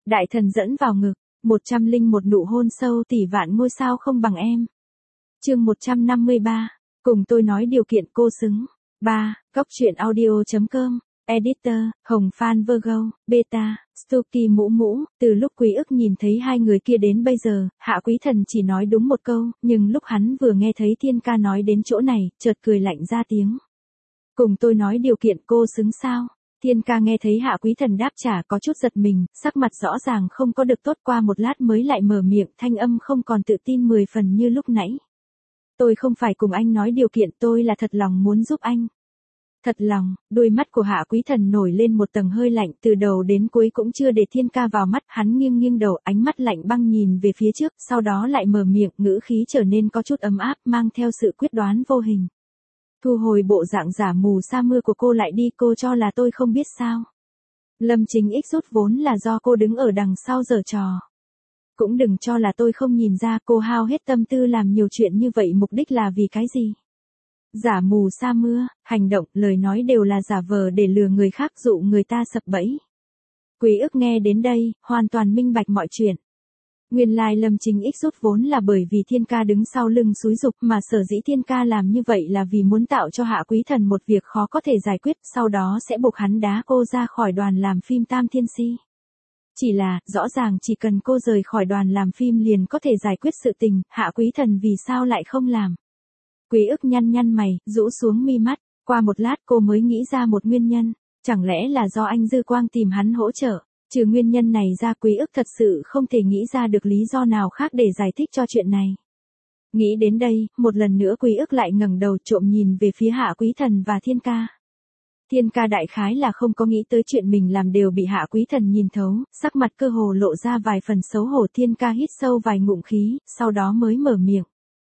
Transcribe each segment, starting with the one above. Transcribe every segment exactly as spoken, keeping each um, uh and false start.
Đại thần dẫn vào ngực, một trăm linh một nụ hôn sâu tỷ vạn ngôi sao không bằng em. Chương một trăm năm mươi ba, cùng tôi nói điều kiện cô xứng. ba. Cóc truyện audio chấm com, Editor, Hồng Phan Virgo, Beta, Stucky mũ mũ. Từ lúc Quý Ức nhìn thấy hai người kia đến bây giờ, Hạ Quý Thần chỉ nói đúng một câu, nhưng lúc hắn vừa nghe thấy Thiên Ca nói đến chỗ này, chợt cười lạnh ra tiếng. Cùng tôi nói điều kiện cô xứng sao? Thiên Ca nghe thấy Hạ Quý Thần đáp trả có chút giật mình, sắc mặt rõ ràng không có được tốt, qua một lát mới lại mở miệng, thanh âm không còn tự tin mười phần như lúc nãy. Tôi không phải cùng anh nói điều kiện, tôi là thật lòng muốn giúp anh. Thật lòng, đôi mắt của Hạ Quý Thần nổi lên một tầng hơi lạnh, từ đầu đến cuối cũng chưa để Thiên Ca vào mắt, hắn nghiêng nghiêng đầu, ánh mắt lạnh băng nhìn về phía trước, sau đó lại mở miệng, ngữ khí trở nên có chút ấm áp, mang theo sự quyết đoán vô hình. Thu hồi bộ dạng giả mù sa mưa của cô lại đi, cô cho là tôi không biết sao? Lâm Chính Ích rút vốn là do cô đứng ở đằng sau giở trò. Cũng đừng cho là tôi không nhìn ra, cô hao hết tâm tư làm nhiều chuyện như vậy mục đích là vì cái gì? Giả mù sa mưa, hành động, lời nói đều là giả vờ để lừa người khác, dụ người ta sập bẫy. Quý Ức nghe đến đây, hoàn toàn minh bạch mọi chuyện. Nguyên lai Lâm Chính Ích rút vốn là bởi vì Thiên Ca đứng sau lưng xúi giục, mà sở dĩ Thiên Ca làm như vậy là vì muốn tạo cho Hạ Quý Thần một việc khó có thể giải quyết, sau đó sẽ buộc hắn đá cô ra khỏi đoàn làm phim Tam Thiên Si. Chỉ là, rõ ràng chỉ cần cô rời khỏi đoàn làm phim liền có thể giải quyết sự tình, Hạ Quý Thần vì sao lại không làm? Quý Ức nhăn nhăn mày, rũ xuống mi mắt, qua một lát cô mới nghĩ ra một nguyên nhân, chẳng lẽ là do anh Dư Quang tìm hắn hỗ trợ? Trừ nguyên nhân này ra, Quý Ức thật sự không thể nghĩ ra được lý do nào khác để giải thích cho chuyện này. Nghĩ đến đây, một lần nữa Quý Ức lại ngẩng đầu trộm nhìn về phía Hạ Quý Thần và Thiên Ca. Thiên Ca đại khái là không có nghĩ tới chuyện mình làm đều bị Hạ Quý Thần nhìn thấu, sắc mặt cơ hồ lộ ra vài phần xấu hổ. Thiên Ca hít sâu vài ngụm khí, sau đó mới mở miệng.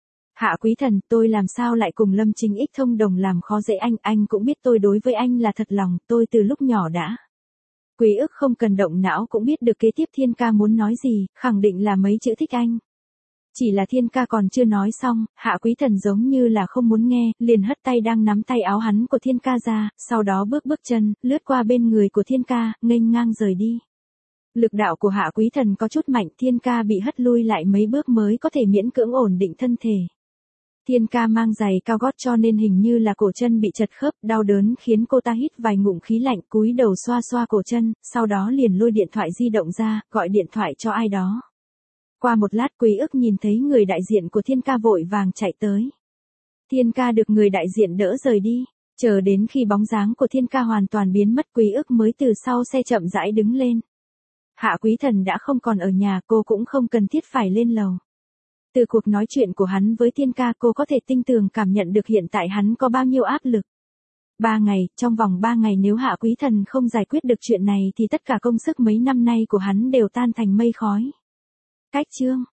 Hạ Quý Thần, tôi làm sao lại cùng Lâm Chính Ích thông đồng làm khó dễ anh, anh cũng biết tôi đối với anh là thật lòng, tôi từ lúc nhỏ đã. Quý Ức không cần động não cũng biết được kế tiếp Thiên Ca muốn nói gì, khẳng định là mấy chữ thích anh. Chỉ là Thiên Ca còn chưa nói xong, Hạ Quý Thần giống như là không muốn nghe, liền hất tay đang nắm tay áo hắn của Thiên Ca ra, sau đó bước bước chân, lướt qua bên người của Thiên Ca, nghênh ngang rời đi. Lực đạo của Hạ Quý Thần có chút mạnh, Thiên Ca bị hất lui lại mấy bước mới có thể miễn cưỡng ổn định thân thể. Thiên Ca mang giày cao gót cho nên hình như là cổ chân bị chật khớp, đau đớn khiến cô ta hít vài ngụm khí lạnh, cúi đầu xoa xoa cổ chân, sau đó liền lôi điện thoại di động ra, gọi điện thoại cho ai đó. Qua một lát Quý Ức nhìn thấy người đại diện của Thiên Ca vội vàng chạy tới. Thiên Ca được người đại diện đỡ rời đi, chờ đến khi bóng dáng của Thiên Ca hoàn toàn biến mất, Quý Ức mới từ sau xe chậm rãi đứng lên. Hạ Quý Thần đã không còn ở nhà, cô cũng không cần thiết phải lên lầu. Từ cuộc nói chuyện của hắn với Thiên Ca, cô có thể tinh tường cảm nhận được hiện tại hắn có bao nhiêu áp lực. Ba ngày, trong vòng ba ngày nếu Hạ Quý Thần không giải quyết được chuyện này thì tất cả công sức mấy năm nay của hắn đều tan thành mây khói. Cách chương